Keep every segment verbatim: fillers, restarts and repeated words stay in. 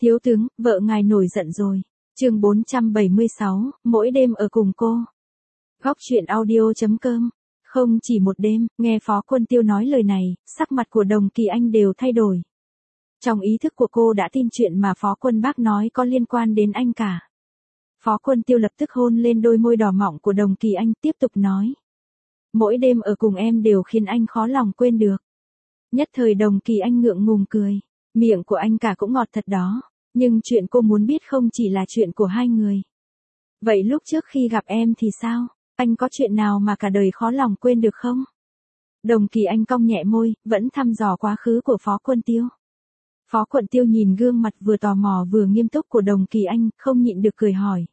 Thiếu tướng, vợ ngài nổi giận rồi. Chương bốn trăm bảy mươi sáu, mỗi đêm ở cùng cô. Góc truyện audio chấm com. Không chỉ một đêm, nghe Phó Quân Tiêu nói lời này, sắc mặt của Đồng Kỳ Anh đều thay đổi. Trong ý thức của cô đã tin chuyện mà Phó Quân Bác nói có liên quan đến anh cả. Phó Quân Tiêu lập tức hôn lên đôi môi đỏ mọng của Đồng Kỳ Anh, tiếp tục nói. Mỗi đêm ở cùng em đều khiến anh khó lòng quên được. Nhất thời Đồng Kỳ Anh ngượng ngùng cười. Miệng của anh cả cũng ngọt thật đó. Nhưng chuyện cô muốn biết không chỉ là chuyện của hai người. Vậy lúc trước khi gặp em thì sao? Anh có chuyện nào mà cả đời khó lòng quên được không? Đồng Kỳ Anh cong nhẹ môi, vẫn thăm dò quá khứ của Phó Quân Tiêu. Phó Quân Tiêu nhìn gương mặt vừa tò mò vừa nghiêm túc của Đồng Kỳ Anh, không nhịn được cười hỏi.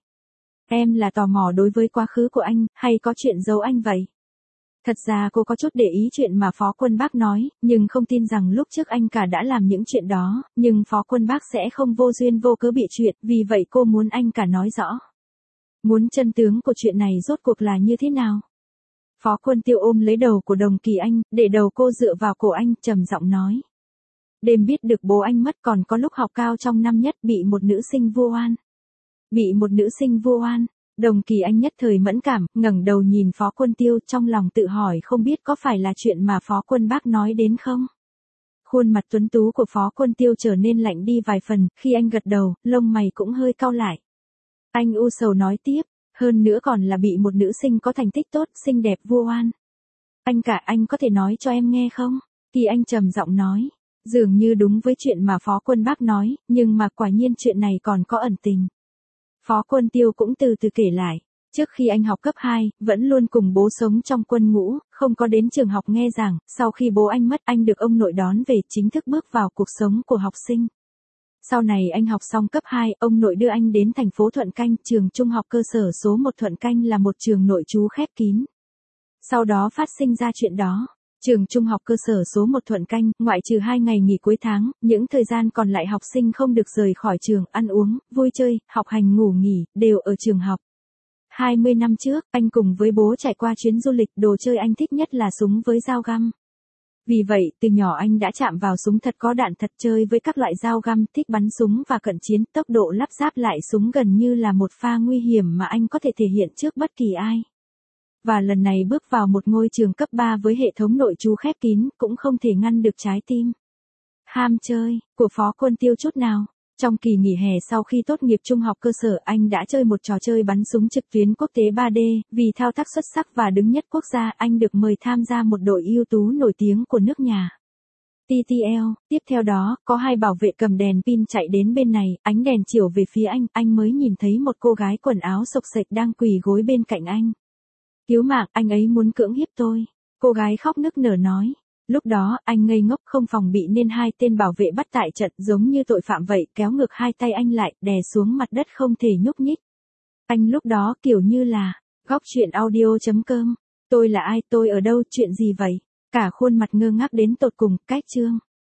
Em là tò mò đối với quá khứ của anh, hay có chuyện giấu anh vậy? Thật ra cô có chút để ý chuyện mà Phó Quân Bác nói, nhưng không tin rằng lúc trước anh cả đã làm những chuyện đó, nhưng Phó Quân Bác sẽ không vô duyên vô cớ bị chuyện, vì vậy cô muốn anh cả nói rõ. Muốn chân tướng của chuyện này rốt cuộc là như thế nào? Phó Quân Tiêu ôm lấy đầu của Đồng Kỳ Anh, để đầu cô dựa vào cổ anh, trầm giọng nói. Đêm biết được bố anh mất, còn có lúc học cao trong năm nhất bị một nữ sinh vu oan. Bị một nữ sinh vu oan. Đồng Kỳ Anh nhất thời mẫn cảm, ngẩng đầu nhìn Phó Quân Tiêu, trong lòng tự hỏi không biết có phải là chuyện mà Phó Quân Bác nói đến không? Khuôn mặt tuấn tú của Phó Quân Tiêu trở nên lạnh đi vài phần, khi anh gật đầu, lông mày cũng hơi cau lại. Anh u sầu nói tiếp, hơn nữa còn là bị một nữ sinh có thành tích tốt, xinh đẹp vu oan. Anh cả, anh có thể nói cho em nghe không? Kỳ Anh trầm giọng nói, dường như đúng với chuyện mà Phó Quân Bác nói, nhưng mà quả nhiên chuyện này còn có ẩn tình. Phó Quân Tiêu cũng từ từ kể lại, trước khi anh học cấp hai, vẫn luôn cùng bố sống trong quân ngũ, không có đến trường học nghe giảng, sau khi bố anh mất anh được ông nội đón về chính thức bước vào cuộc sống của học sinh. Sau này anh học xong cấp hai, ông nội đưa anh đến thành phố Thuận Canh, trường trung học cơ sở số một Thuận Canh là một trường nội trú khép kín. Sau đó phát sinh ra chuyện đó. Trường trung học cơ sở số một Thuận Canh, ngoại trừ hai ngày nghỉ cuối tháng, những thời gian còn lại học sinh không được rời khỏi trường, ăn uống, vui chơi, học hành ngủ nghỉ, đều ở trường học. hai mươi năm trước, anh cùng với bố trải qua chuyến du lịch, đồ chơi anh thích nhất là súng với dao găm. Vì vậy, từ nhỏ anh đã chạm vào súng thật có đạn thật, chơi với các loại dao găm, thích bắn súng và cận chiến, tốc độ lắp ráp lại súng gần như là một pha nguy hiểm mà anh có thể thể hiện trước bất kỳ ai. Và lần này bước vào một ngôi trường cấp ba với hệ thống nội trú khép kín, cũng không thể ngăn được trái tim ham chơi của Phó Quân Tiêu chút nào. Trong kỳ nghỉ hè sau khi tốt nghiệp trung học cơ sở, anh đã chơi một trò chơi bắn súng trực tuyến quốc tế ba D, vì thao tác xuất sắc và đứng nhất quốc gia, anh được mời tham gia một đội ưu tú nổi tiếng của nước nhà. tê tê lờ, tiếp theo đó, có hai bảo vệ cầm đèn pin chạy đến bên này, ánh đèn chiếu về phía anh, anh mới nhìn thấy một cô gái quần áo xộc xệch đang quỳ gối bên cạnh anh. Cứu mạng, anh ấy muốn cưỡng hiếp tôi. Cô gái khóc nức nở nói. Lúc đó, anh ngây ngốc không phòng bị nên hai tên bảo vệ bắt tại trận giống như tội phạm vậy, kéo ngược hai tay anh lại, đè xuống mặt đất không thể nhúc nhích. Anh lúc đó kiểu như là, góc truyện audio chấm com. Tôi là ai, tôi ở đâu, chuyện gì vậy? Cả khuôn mặt ngơ ngác đến tột cùng, cách chương.